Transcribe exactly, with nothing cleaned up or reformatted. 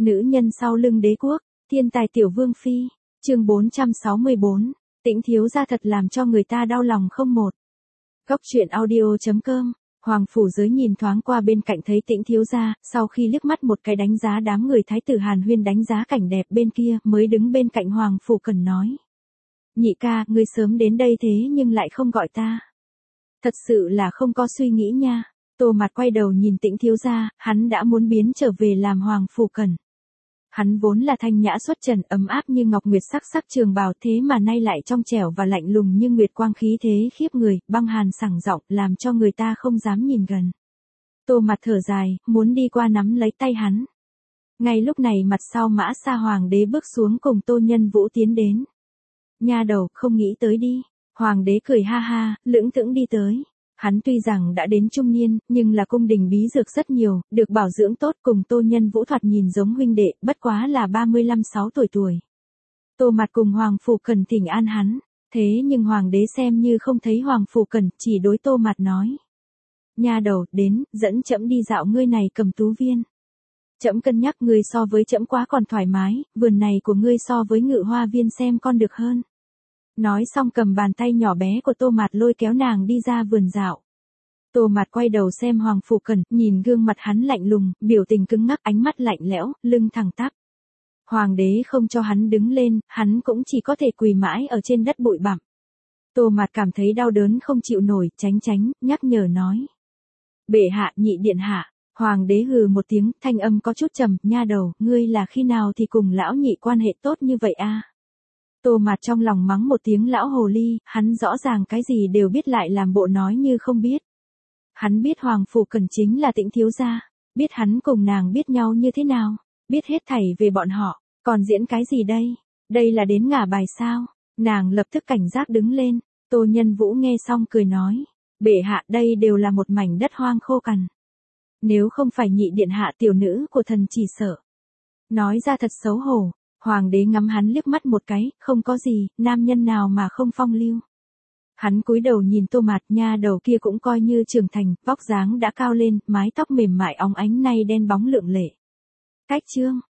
Nữ nhân sau lưng đế quốc, thiên tài tiểu vương phi, chương bốn trăm sáu mươi bốn, Tĩnh thiếu gia thật làm cho người ta đau lòng không một. Góc truyện audio.com, Hoàng phủ giới nhìn thoáng qua bên cạnh thấy Tĩnh thiếu gia, sau khi liếc mắt một cái đánh giá đám người thái tử Hàn Huyên đánh giá cảnh đẹp bên kia, mới đứng bên cạnh Hoàng phủ cần nói. Nhị ca, ngươi sớm đến đây thế nhưng lại không gọi ta. Thật sự là không có suy nghĩ nha. Tô Mạt quay đầu nhìn Tĩnh thiếu gia, hắn đã muốn biến trở về làm Hoàng phủ cần. Hắn vốn là thanh nhã xuất trần ấm áp như ngọc nguyệt sắc sắc trường bào thế mà nay lại trong trẻo và lạnh lùng như nguyệt quang khí thế khiếp người, băng hàn sảng giọng làm cho người ta không dám nhìn gần. Tô Mạt thở dài, muốn đi qua nắm lấy tay hắn. Ngay lúc này mặt sau Mã Sa Hoàng đế bước xuống cùng Tô Nhân Vũ tiến đến. Nha đầu, không nghĩ tới đi. Hoàng đế cười ha ha, lững thững đi tới. Hắn tuy rằng đã đến trung niên, nhưng là cung đình bí dược rất nhiều, được bảo dưỡng tốt cùng Tô Nhân Vũ thoạt nhìn giống huynh đệ, bất quá là ba mươi lăm sáu tuổi tuổi. Tô Mạt cùng Hoàng phủ cần thỉnh an hắn, thế nhưng Hoàng đế xem như không thấy Hoàng phủ cần, chỉ đối Tô Mạt nói. Nha đầu, đến, dẫn trẫm đi dạo ngươi này cầm tú viên. Trẫm cân nhắc ngươi so với trẫm quá còn thoải mái, vườn này của ngươi so với Ngự Hoa viên xem con được hơn. Nói xong cầm bàn tay nhỏ bé của Tô Mạt lôi kéo nàng đi ra vườn dạo. Tô Mạt quay đầu xem Hoàng phủ cần, nhìn gương mặt hắn lạnh lùng, biểu tình cứng ngắc, ánh mắt lạnh lẽo, lưng thẳng tắp. Hoàng đế không cho hắn đứng lên, hắn cũng chỉ có thể quỳ mãi ở trên đất bụi bặm. Tô Mạt cảm thấy đau đớn không chịu nổi, tránh tránh, nhắc nhở nói. Bệ hạ, nhị điện hạ. Hoàng đế hừ một tiếng, thanh âm có chút trầm, nha đầu, ngươi là khi nào thì cùng lão nhị quan hệ tốt như vậy a? Tô Mạt trong lòng mắng một tiếng lão hồ ly, hắn rõ ràng cái gì đều biết lại làm bộ nói như không biết. Hắn biết Hoàng phủ cần chính là Tĩnh thiếu gia, biết hắn cùng nàng biết nhau như thế nào, biết hết thảy về bọn họ, còn diễn cái gì đây? Đây là đến ngả bài sao? Nàng lập tức cảnh giác đứng lên, Tô Nhân Vũ nghe xong cười nói, bệ hạ đây đều là một mảnh đất hoang khô cằn. Nếu không phải nhị điện hạ tiểu nữ của thần chỉ sợ. Nói ra thật xấu hổ. Hoàng đế ngắm hắn liếc mắt một cái, không có gì, nam nhân nào mà không phong lưu. Hắn cúi đầu nhìn Tô Mạt, nha đầu kia cũng coi như trưởng thành, vóc dáng đã cao lên, mái tóc mềm mại óng ánh nay đen bóng lượng lệ. Cách chương,